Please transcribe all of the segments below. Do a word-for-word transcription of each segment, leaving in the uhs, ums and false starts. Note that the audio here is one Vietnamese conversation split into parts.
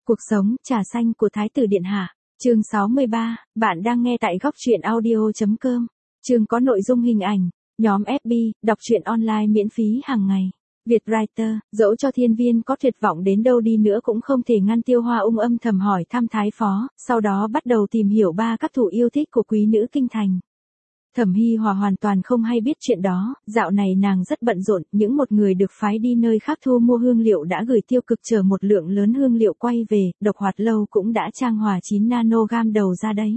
Cuộc sống, trà xanh của Thái tử Điện Hạ. Chương sáu mươi ba, bạn đang nghe tại góc truyện audio chấm com. Chương có nội dung hình ảnh, nhóm ép bê, đọc truyện online miễn phí hàng ngày. Việt Writer, dẫu cho thiên viên có tuyệt vọng đến đâu đi nữa cũng không thể ngăn Tiêu Hoa Ung âm thầm hỏi thăm Thái Phó, sau đó bắt đầu tìm hiểu ba các thủ yêu thích của quý nữ kinh thành. Thẩm Hi Hòa hoàn toàn không hay biết chuyện đó, dạo này nàng rất bận rộn, những một người được phái đi nơi khác thu mua hương liệu đã gửi Tiêu Cực chờ một lượng lớn hương liệu quay về, Độc Hoạt Lâu cũng đã trang hòa chín nanogam đầu ra đấy.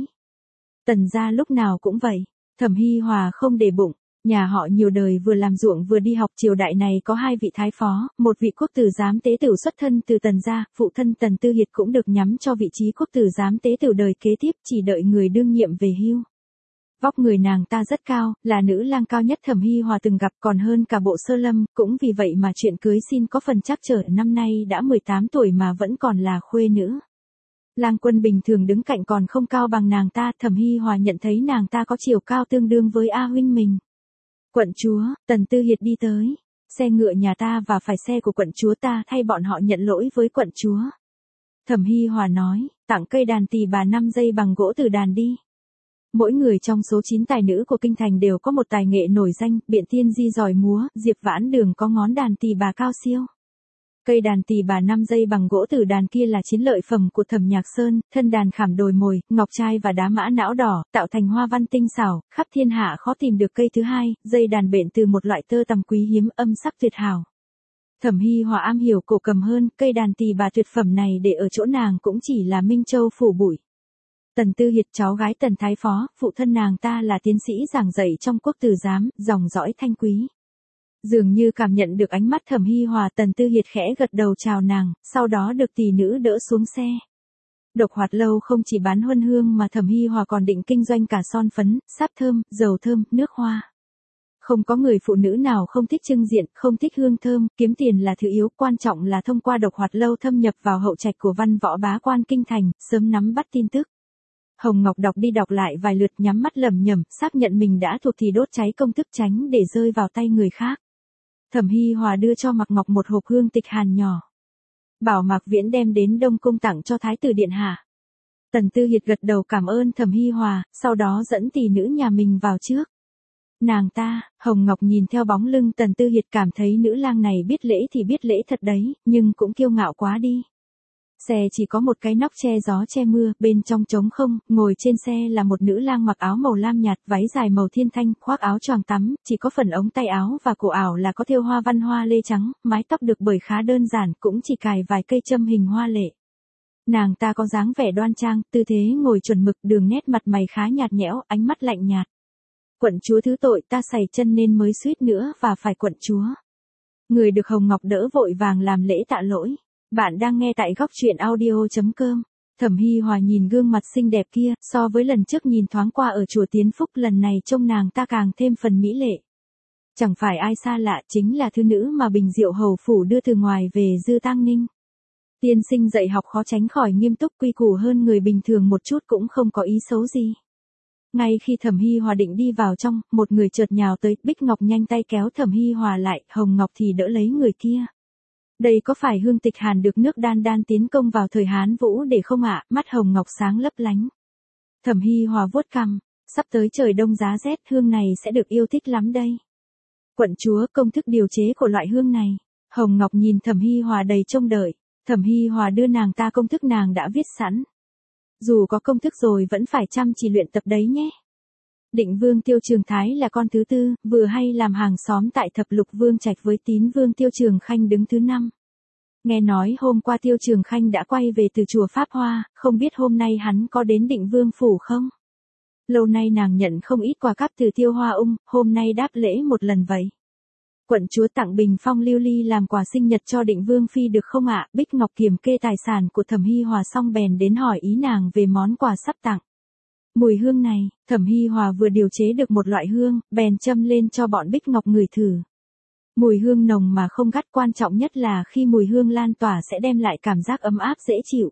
Tần gia lúc nào cũng vậy, Thẩm Hi Hòa không để bụng, nhà họ nhiều đời vừa làm ruộng vừa đi học, triều đại này có hai vị thái phó, một vị quốc tử giám tế tửu xuất thân từ Tần gia, phụ thân Tần Tư Hiệt cũng được nhắm cho vị trí quốc tử giám tế tửu đời kế tiếp, chỉ đợi người đương nhiệm về hưu. Vóc người nàng ta rất cao, là nữ lang cao nhất Thẩm Hi Hòa từng gặp, còn hơn cả Bộ Sơ Lâm, cũng vì vậy mà chuyện cưới xin có phần trắc trở, năm nay đã mười tám tuổi mà vẫn còn là khuê nữ. Lang Quân bình thường đứng cạnh còn không cao bằng nàng ta, Thẩm Hi Hòa nhận thấy nàng ta có chiều cao tương đương với A huynh mình. Quận chúa, Tần Tư Hiệt đi tới, xe ngựa nhà ta và phải xe của quận chúa ta, thay bọn họ nhận lỗi với quận chúa. Thẩm Hi Hòa nói, tặng cây đàn tỳ bà năm dây bằng gỗ từ đàn đi. Mỗi người trong số chín tài nữ của kinh thành đều có một tài nghệ nổi danh, Biện Tiên Di giỏi múa, Diệp Vãn Đường có ngón đàn tỳ bà cao siêu. Cây đàn tỳ bà năm dây bằng gỗ từ đàn kia là chiến lợi phẩm của Thẩm Nhạc Sơn, thân đàn khảm đồi mồi, ngọc trai và đá mã não đỏ, tạo thành hoa văn tinh xảo, khắp thiên hạ khó tìm được cây thứ hai, dây đàn bện từ một loại tơ tằm quý hiếm, âm sắc tuyệt hảo. Thẩm Hi Hòa am hiểu cổ cầm hơn, cây đàn tỳ bà tuyệt phẩm này để ở chỗ nàng cũng chỉ là Minh Châu phủ bụi. Tần Tư Hiệt cháu gái Tần Thái Phó, phụ thân nàng ta là tiến sĩ giảng dạy trong quốc tử giám, dòng dõi thanh quý. Dường như cảm nhận được ánh mắt Thẩm Hi Hòa, Tần Tư Hiệt khẽ gật đầu chào nàng, sau đó được tỷ nữ đỡ xuống xe. Độc Hoạt Lâu không chỉ bán huân hương mà Thẩm Hi Hòa còn định kinh doanh cả son phấn, sáp thơm, dầu thơm, nước hoa. Không có người phụ nữ nào không thích trưng diện, không thích hương thơm, kiếm tiền là thứ yếu, quan trọng là thông qua Độc Hoạt Lâu thâm nhập vào hậu trạch của văn võ bá quan kinh thành, sớm nắm bắt tin tức. Hồng Ngọc đọc đi đọc lại vài lượt, nhắm mắt lẩm nhẩm, xác nhận mình đã thuộc thì đốt cháy công thức, tránh để rơi vào tay người khác. Thẩm Hi Hòa đưa cho Mạc Ngọc một hộp hương tịch hàn nhỏ. Bảo Mạc Viễn đem đến Đông Cung tặng cho Thái tử Điện Hạ. Tần Tư Hiệt gật đầu cảm ơn Thẩm Hi Hòa, sau đó dẫn tỷ nữ nhà mình vào trước. Nàng ta, Hồng Ngọc nhìn theo bóng lưng Tần Tư Hiệt cảm thấy nữ lang này biết lễ thì biết lễ thật đấy, nhưng cũng kiêu ngạo quá đi. Xe chỉ có một cái nóc che gió che mưa, bên trong trống không, ngồi trên xe là một nữ lang mặc áo màu lam nhạt, váy dài màu thiên thanh, khoác áo choàng tắm, chỉ có phần ống tay áo và cổ áo là có thêu hoa văn hoa lê trắng, mái tóc được bởi khá đơn giản, cũng chỉ cài vài cây châm hình hoa lệ. Nàng ta có dáng vẻ đoan trang, tư thế ngồi chuẩn mực, đường nét mặt mày khá nhạt nhẽo, ánh mắt lạnh nhạt. Quận chúa thứ tội, ta sày chân nên mới suýt nữa và phải quận chúa. Người được Hồng Ngọc đỡ vội vàng làm lễ tạ lỗi. Bạn đang nghe tại góc truyện audio chấm com. Thẩm Hi Hòa nhìn gương mặt xinh đẹp kia, so với lần trước nhìn thoáng qua ở chùa Tiến Phúc, lần này trông nàng ta càng thêm phần mỹ lệ. Chẳng phải ai xa lạ, chính là thư nữ mà Bình Diệu hầu phủ đưa từ ngoài về Dư Tăng Ninh. Tiên sinh dạy học khó tránh khỏi nghiêm túc, quy củ hơn người bình thường một chút, cũng không có ý xấu gì. Ngay khi Thẩm Hi Hòa định đi vào trong, một người chợt nhào tới, Bích Ngọc nhanh tay kéo Thẩm Hi Hòa lại, Hồng Ngọc thì đỡ lấy người kia. Đây có phải hương tịch hàn được nước đan đan tiến công vào thời Hán Vũ để không ạ? Mắt Hồng Ngọc sáng lấp lánh. Thẩm Hi Hòa vuốt cằm, sắp tới trời đông giá rét, hương này sẽ được yêu thích lắm đây. Quận chúa, công thức điều chế của loại hương này. Hồng Ngọc nhìn Thẩm Hi Hòa đầy trông đợi. Thẩm Hi Hòa đưa nàng ta công thức nàng đã viết sẵn. Dù có công thức rồi vẫn phải chăm chỉ luyện tập đấy nhé. Định Vương Tiêu Trường Thái là con thứ tư, vừa hay làm hàng xóm tại Thập Lục Vương Trạch với Tín Vương Tiêu Trường Khanh đứng thứ năm. Nghe nói hôm qua Tiêu Trường Khanh đã quay về từ chùa Pháp Hoa, không biết hôm nay hắn có đến Định Vương phủ không? Lâu nay nàng nhận không ít quà cáp từ Tiêu Hoa Ung, hôm nay đáp lễ một lần vậy. Quận chúa tặng bình phong lưu ly làm quà sinh nhật cho Định Vương phi được không ạ? Bích Ngọc kiểm kê tài sản của Thẩm Hi Hòa xong bèn đến hỏi ý nàng về món quà sắp tặng. Mùi hương này, Thẩm Hi Hòa vừa điều chế được một loại hương, bèn châm lên cho bọn Bích Ngọc ngửi thử. Mùi hương nồng mà không gắt, quan trọng nhất là khi mùi hương lan tỏa sẽ đem lại cảm giác ấm áp dễ chịu.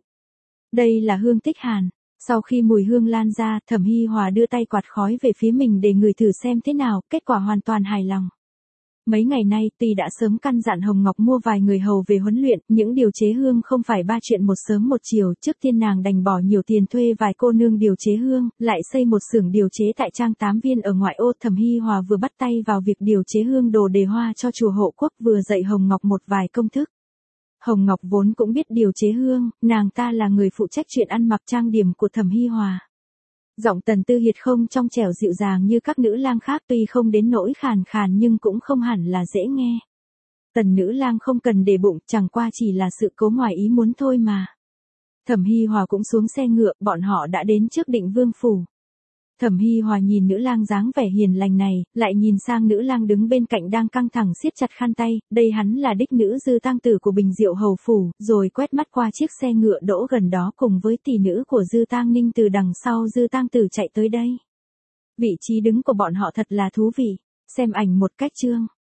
Đây là hương tích hàn. Sau khi mùi hương lan ra, Thẩm Hi Hòa đưa tay quạt khói về phía mình để ngửi thử xem thế nào, kết quả hoàn toàn hài lòng. Mấy ngày nay, tuy đã sớm căn dặn Hồng Ngọc mua vài người hầu về huấn luyện, những điều chế hương không phải ba chuyện một sớm một chiều, trước tiên nàng đành bỏ nhiều tiền thuê vài cô nương điều chế hương, lại xây một xưởng điều chế tại trang Tám Viên ở ngoại ô. Thẩm Hi Hòa vừa bắt tay vào việc điều chế hương đồ đề hoa cho chùa Hộ Quốc, vừa dạy Hồng Ngọc một vài công thức. Hồng Ngọc vốn cũng biết điều chế hương, nàng ta là người phụ trách chuyện ăn mặc trang điểm của Thẩm Hi Hòa. Giọng Tần Tư Hiệt không trong trẻo dịu dàng như các nữ lang khác, tuy không đến nỗi khàn khàn nhưng cũng không hẳn là dễ nghe. Tần nữ lang không cần để bụng, chẳng qua chỉ là sự cố ngoài ý muốn thôi mà. Thẩm Hi Hòa cũng xuống xe ngựa, bọn họ đã đến trước Định Vương phủ. Thẩm Hi Hòa nhìn nữ lang dáng vẻ hiền lành này, lại nhìn sang nữ lang đứng bên cạnh đang căng thẳng siết chặt khăn tay, đây hắn là đích nữ Dư Tang Tử của Bình Diệu hầu phủ, rồi quét mắt qua chiếc xe ngựa đỗ gần đó cùng với tỷ nữ của Dư Tang Ninh từ đằng sau Dư Tang Tử chạy tới đây. Vị trí đứng của bọn họ thật là thú vị, xem ảnh một cách chương.